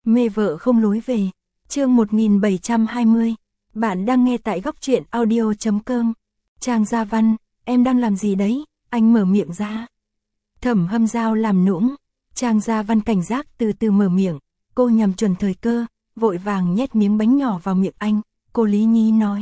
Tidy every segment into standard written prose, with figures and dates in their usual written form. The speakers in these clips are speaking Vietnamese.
Mê vợ không lối về. Chương 1720. Bạn đang nghe tại góc truyện audio.com. Trang Gia Văn, em đang làm gì đấy? Anh mở miệng ra. Thẩm Hâm Dao làm nũng. Trang Gia Văn cảnh giác từ từ mở miệng. Cô nhằm chuẩn thời cơ, vội vàng nhét miếng bánh nhỏ vào miệng anh. Cô lý nhí nói.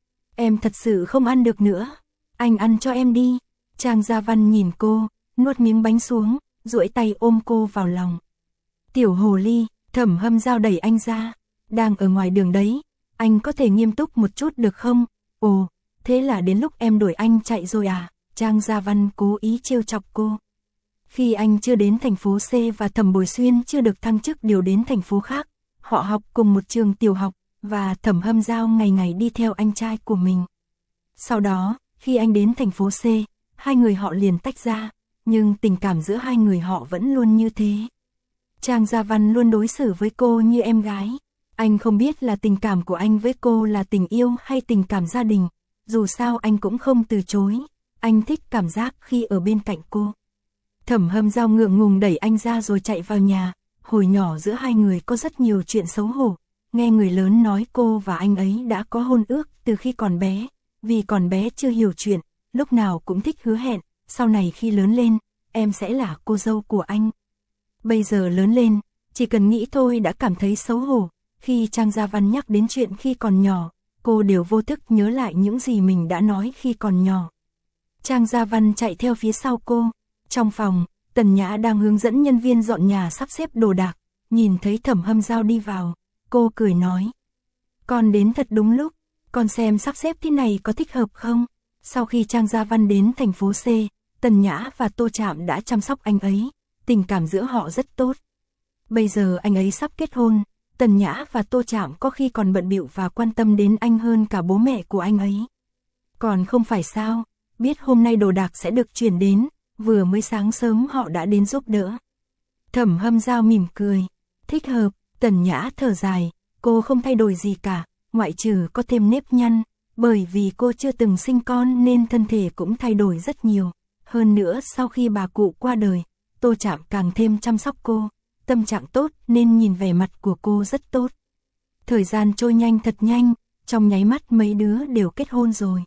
Em thật sự không ăn được nữa. Anh ăn cho em đi. Trang Gia Văn nhìn cô, nuốt miếng bánh xuống, duỗi tay ôm cô vào lòng. Tiểu hồ ly. Thẩm Hâm Dao đẩy anh ra. Đang ở ngoài đường đấy, anh có thể nghiêm túc một chút được không? Ồ, thế là đến lúc em đuổi anh chạy rồi à? Trang Gia Văn cố ý trêu chọc cô. Khi anh chưa đến thành phố C và Thẩm Bồi Xuyên chưa được thăng chức điều đến thành phố khác, họ học cùng một trường tiểu học, và Thẩm Hâm Dao ngày ngày đi theo anh trai của mình. Sau đó, khi anh đến thành phố C, hai người họ liền tách ra, nhưng tình cảm giữa hai người họ vẫn luôn như thế. Trang Gia Văn luôn đối xử với cô như em gái. Anh không biết là tình cảm của anh với cô là tình yêu hay tình cảm gia đình. Dù sao anh cũng không từ chối. Anh thích cảm giác khi ở bên cạnh cô. Thẩm Hâm Dao ngượng ngùng đẩy anh ra rồi chạy vào nhà. Hồi nhỏ giữa hai người có rất nhiều chuyện xấu hổ. Nghe người lớn nói cô và anh ấy đã có hôn ước từ khi còn bé. Vì còn bé chưa hiểu chuyện, lúc nào cũng thích hứa hẹn. Sau này khi lớn lên, em sẽ là cô dâu của anh. Bây giờ lớn lên, chỉ cần nghĩ thôi đã cảm thấy xấu hổ. Khi Trang Gia Văn nhắc đến chuyện khi còn nhỏ, cô đều vô thức nhớ lại những gì mình đã nói khi còn nhỏ. Trang Gia Văn chạy theo phía sau cô. Trong phòng, Tần Nhã đang hướng dẫn nhân viên dọn nhà sắp xếp đồ đạc. Nhìn thấy Thẩm Hâm Dao đi vào, cô cười nói. Con đến thật đúng lúc, con xem sắp xếp thế này có thích hợp không? Sau khi Trang Gia Văn đến thành phố C, Tần Nhã và Tô Trạm đã chăm sóc anh ấy. Tình cảm giữa họ rất tốt. Bây giờ anh ấy sắp kết hôn, Tần Nhã và Tô Trạm có khi còn bận bịu và quan tâm đến anh hơn cả bố mẹ của anh ấy. Còn không phải sao, biết hôm nay đồ đạc sẽ được chuyển đến, vừa mới sáng sớm họ đã đến giúp đỡ. Thẩm Hâm Dao mỉm cười, thích hợp. Tần Nhã thở dài, cô không thay đổi gì cả, ngoại trừ có thêm nếp nhăn, bởi vì cô chưa từng sinh con nên thân thể cũng thay đổi rất nhiều. Hơn nữa sau khi bà cụ qua đời, Tô Trạm càng thêm chăm sóc cô, tâm trạng tốt nên nhìn vẻ mặt của cô rất tốt. Thời gian trôi nhanh thật nhanh, trong nháy mắt mấy đứa đều kết hôn rồi.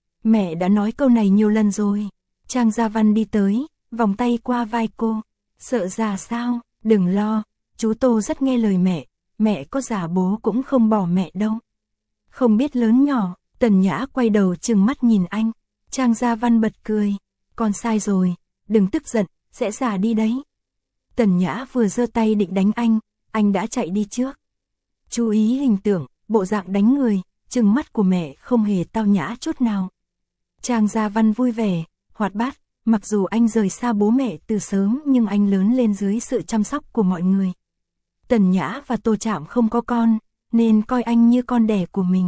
Mẹ đã nói câu này nhiều lần rồi. Trang Gia Văn đi tới, vòng tay qua vai cô. Sợ già sao, đừng lo, chú Tô rất nghe lời mẹ có già bố cũng không bỏ mẹ đâu. Không biết lớn nhỏ, Tần Nhã quay đầu trừng mắt nhìn anh. Trang Gia Văn bật cười, con sai rồi, đừng tức giận. Sẽ già đi đấy. Tần Nhã vừa giơ tay định đánh anh đã chạy đi trước. Chú ý hình tượng, bộ dạng đánh người, trừng mắt của mẹ không hề tao nhã chút nào. Trang Gia Văn vui vẻ, hoạt bát, mặc dù anh rời xa bố mẹ từ sớm nhưng anh lớn lên dưới sự chăm sóc của mọi người. Tần Nhã và Tô Trạm không có con, nên coi anh như con đẻ của mình.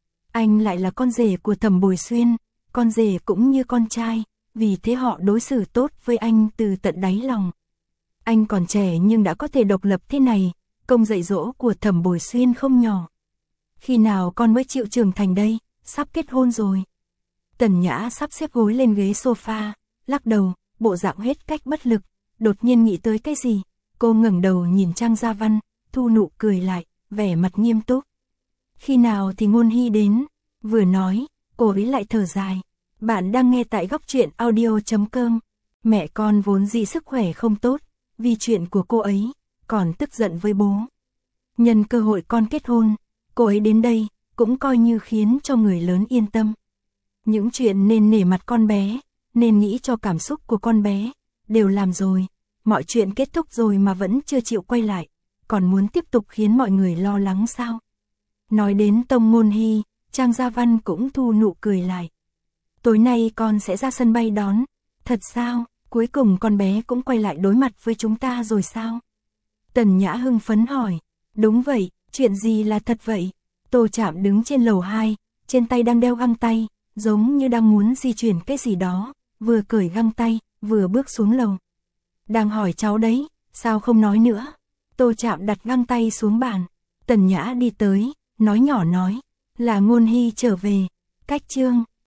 Anh lại là con rể của Thẩm Bồi Xuyên, con rể cũng như con trai. Vì thế họ đối xử tốt với anh từ tận đáy lòng. Anh còn trẻ nhưng đã có thể độc lập thế này, công dạy dỗ của Thẩm Bồi Xuyên không nhỏ. Khi nào con mới chịu trưởng thành đây, sắp kết hôn rồi. Tần Nhã sắp xếp gối lên ghế sofa, lắc đầu, bộ dạng hết cách bất lực, đột nhiên nghĩ tới cái gì. Cô ngẩng đầu nhìn Trang Gia Văn, thu nụ cười lại, vẻ mặt nghiêm túc. Khi nào thì Ngôn Hy đến? Vừa nói, cô ấy lại thở dài. Bạn đang nghe tại góc truyện audio.com. Mẹ con vốn dĩ sức khỏe không tốt, vì chuyện của cô ấy, còn tức giận với bố. Nhân cơ hội con kết hôn, cô ấy đến đây, cũng coi như khiến cho người lớn yên tâm. Những chuyện nên nể mặt con bé, nên nghĩ cho cảm xúc của con bé, đều làm rồi. Mọi chuyện kết thúc rồi mà vẫn chưa chịu quay lại, còn muốn tiếp tục khiến mọi người lo lắng sao? Nói đến Tông Ngôn Hy, Trang Gia Văn cũng thu nụ cười lại. Tối nay con sẽ ra sân bay đón. Thật sao, cuối cùng con bé cũng quay lại đối mặt với chúng ta rồi sao? Tần Nhã hưng phấn hỏi. Đúng vậy, chuyện gì là thật vậy? Tô Trạm đứng trên lầu 2, trên tay đang đeo găng tay, giống như đang muốn di chuyển cái gì đó, vừa cởi găng tay, vừa bước xuống lầu. Đang hỏi cháu đấy, sao không nói nữa? Tô Trạm đặt găng tay xuống bàn. Tần Nhã đi tới, nói nhỏ nói, là Ngôn Hy trở về. Cách chương